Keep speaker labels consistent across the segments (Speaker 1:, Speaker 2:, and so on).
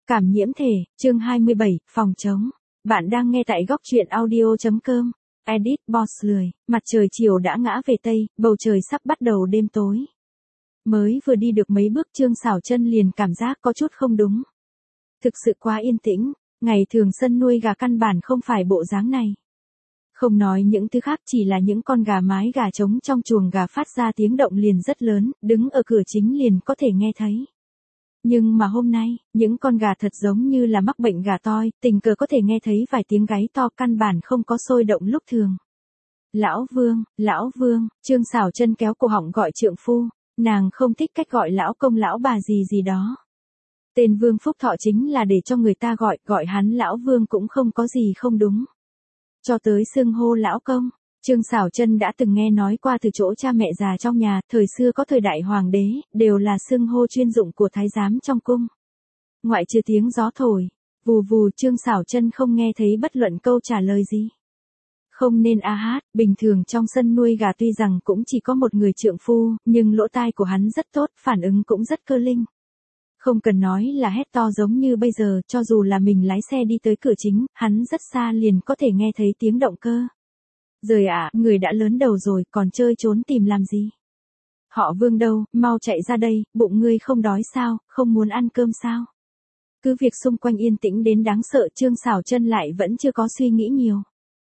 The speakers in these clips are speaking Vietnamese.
Speaker 1: Cảm nhiễm thể, chương 27, phòng chống. Bạn đang nghe tại góc truyện audio.com. Edit Boss lười, mặt trời chiều đã ngã về Tây, bầu trời sắp bắt đầu đêm tối. Mới vừa đi được mấy bước Trương Sảo Chân liền cảm giác có chút không đúng. Thực sự quá yên tĩnh, ngày thường sân nuôi gà căn bản không phải bộ dáng này. Không nói những thứ khác, chỉ là những con gà mái gà trống trong chuồng gà phát ra tiếng động liền rất lớn, đứng ở cửa chính liền có thể nghe thấy. Nhưng mà hôm nay, những con gà thật giống như là mắc bệnh gà toi, tình cờ có thể nghe thấy vài tiếng gáy to, căn bản không có sôi động lúc thường. Lão Vương, Trương Sảo Chân kéo cổ họng gọi trượng phu, nàng không thích cách gọi lão công lão bà gì đó. Tên Vương Phúc Thọ chính là để cho người ta gọi hắn lão Vương cũng không có gì không đúng. Cho tới xưng hô lão công, Trương Sảo Chân đã từng nghe nói qua từ chỗ cha mẹ già trong nhà, thời xưa có thời đại hoàng đế, đều là xưng hô chuyên dụng của thái giám trong cung. Ngoại trừ tiếng gió thổi, vù vù, Trương Sảo Chân không nghe thấy bất luận câu trả lời gì. Không nên hát, bình thường trong sân nuôi gà tuy rằng cũng chỉ có một người trượng phu, nhưng lỗ tai của hắn rất tốt, phản ứng cũng rất cơ linh. Không cần nói là hét to giống như bây giờ, cho dù là mình lái xe đi tới cửa chính, hắn rất xa liền có thể nghe thấy tiếng động cơ. Rời người đã lớn đầu rồi, còn chơi trốn tìm làm gì? Họ Vương đâu, mau chạy ra đây, bụng ngươi không đói sao, không muốn ăn cơm sao? Cứ việc xung quanh yên tĩnh đến đáng sợ, Trương Sảo Chân lại vẫn chưa có suy nghĩ nhiều.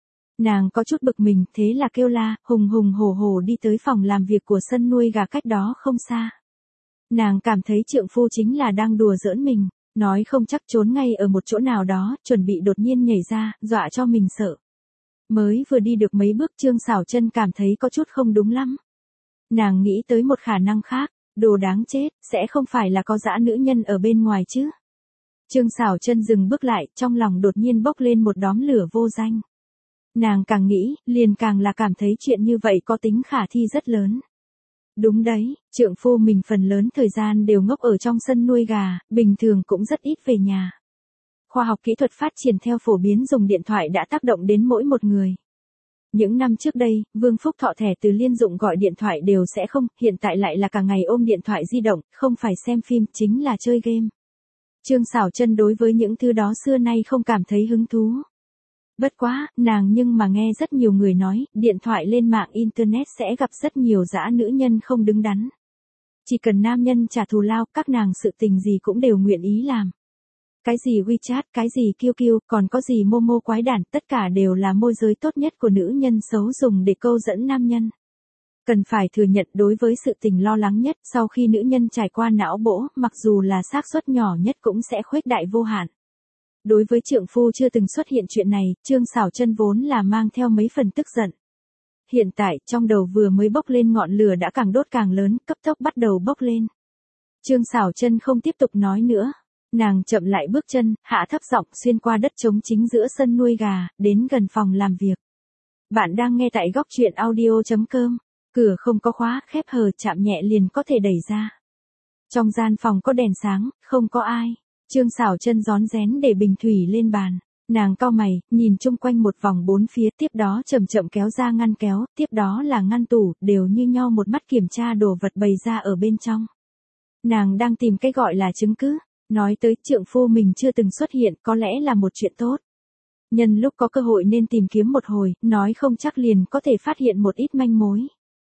Speaker 1: Nàng có chút bực mình, thế là kêu la, hùng hổ đi tới phòng làm việc của sân nuôi gà cách đó không xa. Nàng cảm thấy trượng phu chính là đang đùa giỡn mình, nói không chắc trốn ngay ở một chỗ nào đó, chuẩn bị đột nhiên nhảy ra, dọa cho mình sợ. Mới vừa đi được mấy bước Trương Sảo Chân cảm thấy có chút không đúng lắm. Nàng nghĩ tới một khả năng khác, đồ đáng chết, sẽ không phải là có dã nữ nhân ở bên ngoài chứ. Trương Sảo Chân dừng bước lại, trong lòng đột nhiên bốc lên một đóm lửa vô danh. Nàng càng nghĩ, liền càng là cảm thấy chuyện như vậy có tính khả thi rất lớn. Đúng đấy, trượng phu mình phần lớn thời gian đều ngốc ở trong sân nuôi gà, bình thường cũng rất ít về nhà. Khoa học kỹ thuật phát triển theo phổ biến dùng điện thoại đã tác động đến mỗi một người. Những năm trước đây, Vương Phúc Thọ thẻ từ liên dụng gọi điện thoại đều sẽ không, hiện tại lại là cả ngày ôm điện thoại di động, không phải xem phim, chính là chơi game. Trương Sảo Chân đối với những thứ đó xưa nay không cảm thấy hứng thú. Bất quá, nàng nhưng mà nghe rất nhiều người nói, điện thoại lên mạng Internet sẽ gặp rất nhiều dã nữ nhân không đứng đắn. Chỉ cần nam nhân trả thù lao, các nàng sự tình gì cũng đều nguyện ý làm. Cái gì WeChat, cái gì QQ, còn có gì Momo quái đản, tất cả đều là môi giới tốt nhất của nữ nhân xấu dùng để câu dẫn nam nhân. Cần phải thừa nhận đối với sự tình lo lắng nhất, sau khi nữ nhân trải qua não bổ, mặc dù là xác suất nhỏ nhất cũng sẽ khuếch đại vô hạn. Đối với trượng phu chưa từng xuất hiện chuyện này, Trương Sảo Chân vốn là mang theo mấy phần tức giận. Hiện tại, trong đầu vừa mới bốc lên ngọn lửa đã càng đốt càng lớn, cấp tốc bắt đầu bốc lên. Trương Sảo Chân không tiếp tục nói nữa. Nàng chậm lại bước chân, hạ thấp giọng xuyên qua đất trống chính giữa sân nuôi gà, đến gần phòng làm việc. Bạn đang nghe tại góc truyện audio.com. Cửa không có khóa, khép hờ, chạm nhẹ liền có thể đẩy ra. Trong gian phòng có đèn sáng, không có ai. Trương Sảo Chân rón rén để bình thủy lên bàn. Nàng cau mày, nhìn chung quanh một vòng bốn phía, tiếp đó chậm chậm kéo ra ngăn kéo, tiếp đó là ngăn tủ, đều như nhau một mắt kiểm tra đồ vật bày ra ở bên trong. Nàng đang tìm cái gọi là chứng cứ. Nói tới trượng phu mình chưa từng xuất hiện, có lẽ là một chuyện tốt. Nhân lúc có cơ hội nên tìm kiếm một hồi, nói không chắc liền có thể phát hiện một ít manh mối.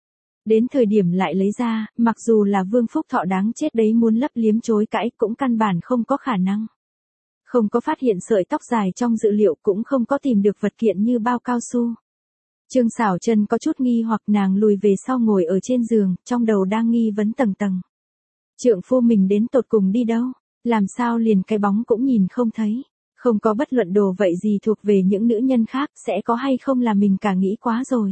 Speaker 1: Đến thời điểm lại lấy ra, mặc dù là Vương Phúc Thọ đáng chết đấy muốn lấp liếm chối cãi cũng căn bản không có khả năng. Không có phát hiện sợi tóc dài trong dữ liệu, cũng không có tìm được vật kiện như bao cao su. Trương Sảo Chân có chút nghi hoặc, nàng lùi về sau ngồi ở trên giường, trong đầu đang nghi vấn tầng tầng. Trượng phu mình đến tột cùng đi đâu? Làm sao liền cái bóng cũng nhìn không thấy, không có bất luận đồ vậy gì thuộc về những nữ nhân khác, sẽ có hay không là mình cả nghĩ quá rồi.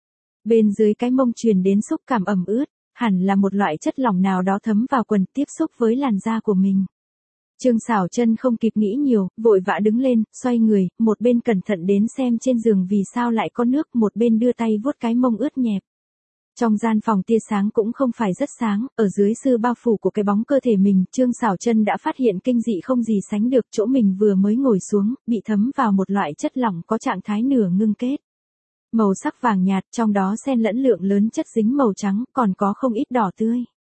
Speaker 1: Bên dưới cái mông truyền đến xúc cảm ẩm ướt, hẳn là một loại chất lỏng nào đó thấm vào quần, tiếp xúc với làn da của mình. Trương Sảo Chân không kịp nghĩ nhiều, vội vã đứng lên, xoay người, một bên cẩn thận đến xem trên giường vì sao lại có nước, một bên đưa tay vuốt cái mông ướt nhẹp. Trong gian phòng tia sáng cũng không phải rất sáng, ở dưới sự bao phủ của cái bóng cơ thể mình, Trương Sảo Chân đã phát hiện kinh dị không gì sánh được, chỗ mình vừa mới ngồi xuống, bị thấm vào một loại chất lỏng có trạng thái nửa ngưng kết. Màu sắc vàng nhạt, trong đó xen lẫn lượng lớn chất dính màu trắng, còn có không ít đỏ tươi.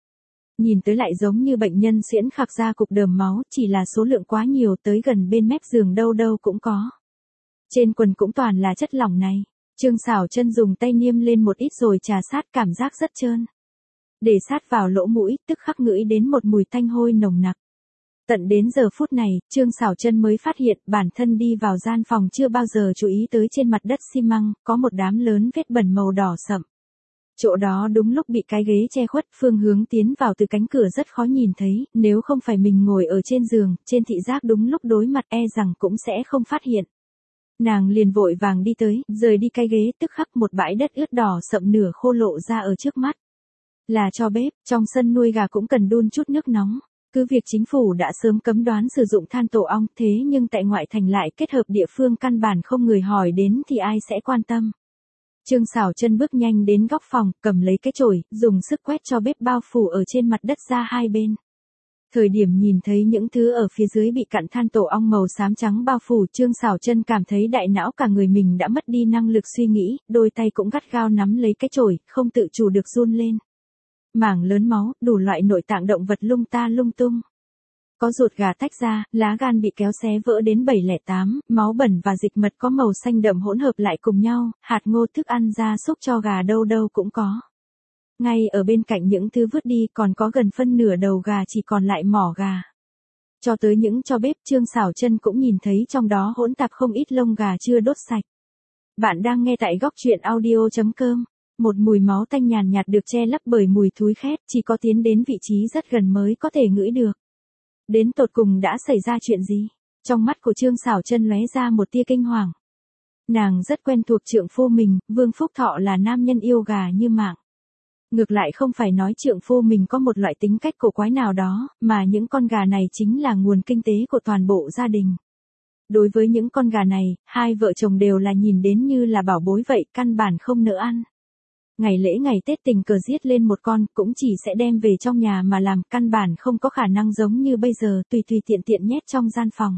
Speaker 1: Nhìn tới lại giống như bệnh nhân suyễn khạc ra cục đờm máu, chỉ là số lượng quá nhiều, tới gần bên mép giường đâu đâu cũng có. Trên quần cũng toàn là chất lỏng này. Trương Sảo Chân dùng tay niêm lên một ít rồi trà sát, cảm giác rất trơn. Để sát vào lỗ mũi, tức khắc ngửi đến một mùi tanh hôi nồng nặc. Tận đến giờ phút này, Trương Sảo Chân mới phát hiện bản thân đi vào gian phòng chưa bao giờ chú ý tới trên mặt đất xi măng, có một đám lớn vết bẩn màu đỏ sậm. Chỗ đó đúng lúc bị cái ghế che khuất, phương hướng tiến vào từ cánh cửa rất khó nhìn thấy, nếu không phải mình ngồi ở trên giường, trên thị giác đúng lúc đối mặt e rằng cũng sẽ không phát hiện. Nàng liền vội vàng đi tới, rời đi cái ghế, tức khắc một bãi đất ướt đỏ sậm nửa khô lộ ra ở trước mắt. Là cho bếp, trong sân nuôi gà cũng cần đun chút nước nóng. Cứ việc chính phủ đã sớm cấm đoán sử dụng than tổ ong, thế nhưng tại ngoại thành lại kết hợp địa phương căn bản không người hỏi đến thì ai sẽ quan tâm. Trương Sảo Chân bước nhanh đến góc phòng, cầm lấy cái chổi, dùng sức quét cho bếp bao phủ ở trên mặt đất ra hai bên. Thời điểm nhìn thấy những thứ ở phía dưới bị cặn than tổ ong màu xám trắng bao phủ, Trương Sảo Chân cảm thấy đại não cả người mình đã mất đi năng lực suy nghĩ, đôi tay cũng gắt gao nắm lấy cái chổi, không tự chủ được run lên. Mảng lớn máu, đủ loại nội tạng động vật lung ta lung tung. Có ruột gà tách ra, lá gan bị kéo xé vỡ đến 708, máu bẩn và dịch mật có màu xanh đậm hỗn hợp lại cùng nhau, hạt ngô thức ăn gia súc cho gà đâu đâu cũng có. Ngay ở bên cạnh những thứ vứt đi còn có gần phân nửa đầu gà chỉ còn lại mỏ gà. Cho tới những cho bếp, Trương Sảo Chân cũng nhìn thấy trong đó hỗn tạp không ít lông gà chưa đốt sạch. Bạn đang nghe tại góc truyện audio.com. Một mùi máu tanh nhàn nhạt được che lấp bởi mùi thúi khét, chỉ có tiến đến vị trí rất gần mới có thể ngửi được. Đến tột cùng đã xảy ra chuyện gì? Trong mắt của Trương Sảo Chân lóe ra một tia kinh hoàng. Nàng rất quen thuộc trượng phu mình, Vương Phúc Thọ là nam nhân yêu gà như mạng. Ngược lại không phải nói trượng phu mình có một loại tính cách cổ quái nào đó, mà những con gà này chính là nguồn kinh tế của toàn bộ gia đình. Đối với những con gà này, hai vợ chồng đều là nhìn đến như là bảo bối vậy, căn bản không nỡ ăn. Ngày lễ ngày Tết tình cờ giết lên một con, cũng chỉ sẽ đem về trong nhà mà làm, căn bản không có khả năng giống như bây giờ tùy tùy tiện tiện nhét trong gian phòng.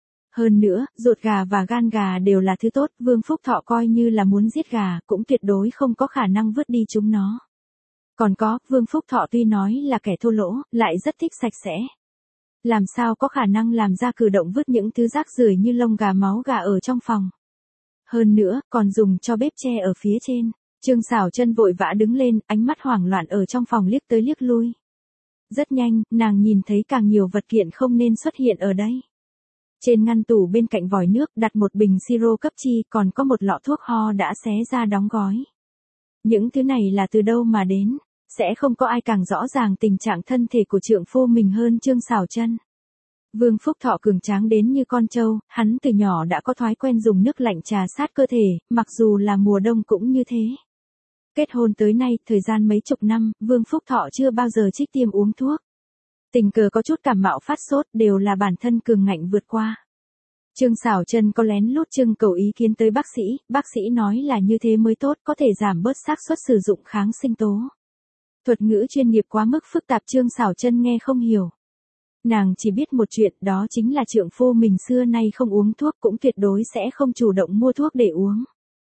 Speaker 1: Hơn nữa, ruột gà và gan gà đều là thứ tốt, Vương Phúc Thọ coi như là muốn giết gà, cũng tuyệt đối không có khả năng vứt đi chúng nó. Còn có, Vương Phúc Thọ tuy nói là kẻ thô lỗ, lại rất thích sạch sẽ. Làm sao có khả năng làm ra cử động vứt những thứ rác rưởi như lông gà máu gà ở trong phòng. Hơn nữa, còn dùng cho bếp che ở phía trên. Trương Sảo Chân vội vã đứng lên, ánh mắt hoảng loạn ở trong phòng liếc tới liếc lui. Rất nhanh, nàng nhìn thấy càng nhiều vật kiện không nên xuất hiện ở đây. Trên ngăn tủ bên cạnh vòi nước đặt một bình siro cấp chi, còn có một lọ thuốc ho đã xé ra đóng gói. Những thứ này là từ đâu mà đến? Sẽ không có ai càng rõ ràng tình trạng thân thể của trượng phu mình hơn Trương Sảo Chân. Vương Phúc Thọ cường tráng đến như con trâu, hắn từ nhỏ đã có thói quen dùng nước lạnh trà sát cơ thể, mặc dù là mùa đông cũng như thế. Kết hôn tới nay, thời gian mấy chục năm, Vương Phúc Thọ chưa bao giờ trích tiêm uống thuốc. Tình cờ có chút cảm mạo phát sốt đều là bản thân cường ngạnh vượt qua. Trương Sảo Chân có lén lút trưng cầu ý kiến tới bác sĩ nói là như thế mới tốt, có thể giảm bớt xác suất sử dụng kháng sinh tố. Thuật ngữ chuyên nghiệp quá mức phức tạp Trương Sảo Chân nghe không hiểu. Nàng chỉ biết một chuyện, đó chính là trượng phu mình xưa nay không uống thuốc, cũng tuyệt đối sẽ không chủ động mua thuốc để uống.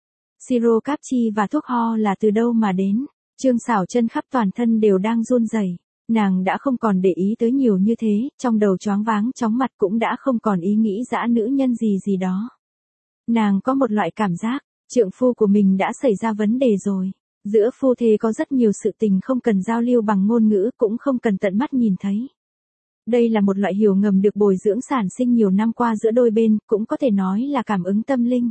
Speaker 1: Siro cáp chi và thuốc ho là từ đâu mà đến? Trương Sảo Chân khắp toàn thân đều đang run rẩy. Nàng đã không còn để ý tới nhiều như thế, trong đầu choáng váng chóng mặt cũng đã không còn ý nghĩ dã nữ nhân gì gì đó. Nàng có một loại cảm giác, trượng phu của mình đã xảy ra vấn đề rồi. Giữa phu thê có rất nhiều sự tình không cần giao lưu bằng ngôn ngữ, cũng không cần tận mắt nhìn thấy. Đây là một loại hiểu ngầm được bồi dưỡng sản sinh nhiều năm qua giữa đôi bên, cũng có thể nói là cảm ứng tâm linh.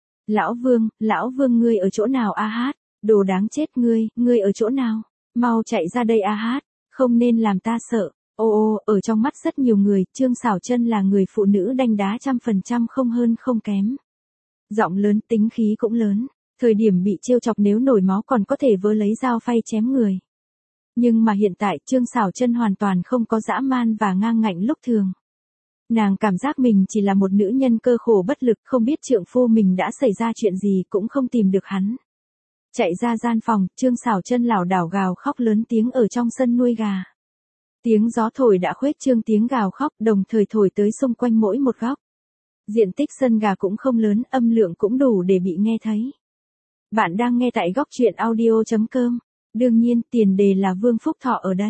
Speaker 1: Lão Vương ngươi ở chỗ nào a hát? Đồ đáng chết ngươi ở chỗ nào? Mau chạy ra đây a hát, không nên làm ta sợ. Ở trong mắt rất nhiều người, Trương Sảo Chân là người phụ nữ đanh đá 100% không hơn không kém. Giọng lớn, tính khí cũng lớn, thời điểm bị trêu chọc nếu nổi máu còn có thể vớ lấy dao phay chém người. Nhưng mà hiện tại Trương Sảo Chân hoàn toàn không có dã man và ngang ngạnh lúc thường. Nàng cảm giác mình chỉ là một nữ nhân cơ khổ bất lực, không biết trượng phu mình đã xảy ra chuyện gì, cũng không tìm được hắn. Chạy ra gian phòng, Trương Sảo Chân lảo đảo gào khóc lớn tiếng ở trong sân nuôi gà. Tiếng gió thổi đã khuếch trương tiếng gào khóc, đồng thời thổi tới xung quanh mỗi một góc. Diện tích sân gà cũng không lớn, âm lượng cũng đủ để bị nghe thấy. Bạn đang nghe tại góc truyện audio.com. Đương nhiên, tiền đề là Vương Phúc Thọ ở đây.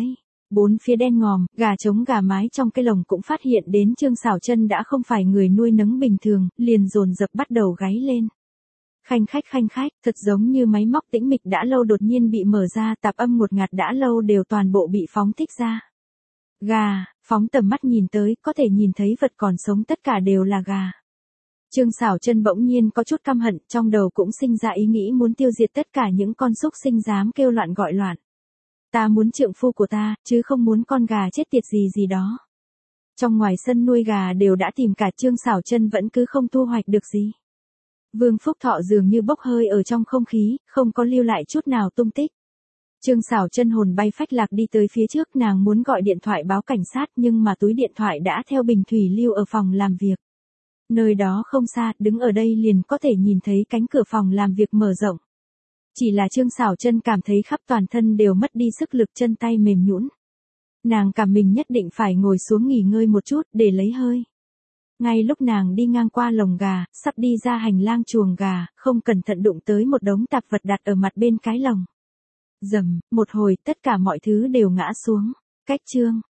Speaker 1: Bốn phía đen ngòm, gà trống gà mái trong cái lồng cũng phát hiện đến Trương Sảo Chân đã không phải người nuôi nấng bình thường, liền dồn dập bắt đầu gáy lên. Khanh khách, thật giống như máy móc tĩnh mịch đã lâu đột nhiên bị mở ra, tạp âm ngột ngạt đã lâu đều toàn bộ bị phóng thích ra. Gà, phóng tầm mắt nhìn tới, có thể nhìn thấy vật còn sống tất cả đều là gà. Trương Sảo Chân bỗng nhiên có chút căm hận, trong đầu cũng sinh ra ý nghĩ muốn tiêu diệt tất cả những con súc sinh dám kêu loạn gọi loạn. Ta muốn trượng phu của ta, chứ không muốn con gà chết tiệt gì đó. Trong ngoài sân nuôi gà đều đã tìm cả, Trương Sảo Chân vẫn cứ không thu hoạch được gì. Vương Phúc Thọ dường như bốc hơi ở trong không khí, không có lưu lại chút nào tung tích. Trương Sảo Chân hồn bay phách lạc đi tới phía trước, nàng muốn gọi điện thoại báo cảnh sát nhưng mà túi điện thoại đã theo bình thủy lưu ở phòng làm việc. Nơi đó không xa, đứng ở đây liền có thể nhìn thấy cánh cửa phòng làm việc mở rộng. Chỉ là Trương Sảo Chân cảm thấy khắp toàn thân đều mất đi sức lực, chân tay mềm nhũn. Nàng cảm mình nhất định phải ngồi xuống nghỉ ngơi một chút để lấy hơi. Ngay lúc nàng đi ngang qua lồng gà, sắp đi ra hành lang chuồng gà, không cẩn thận đụng tới một đống tạp vật đặt ở mặt bên cái lồng. Rầm, một hồi tất cả mọi thứ đều ngã xuống. Cách Trương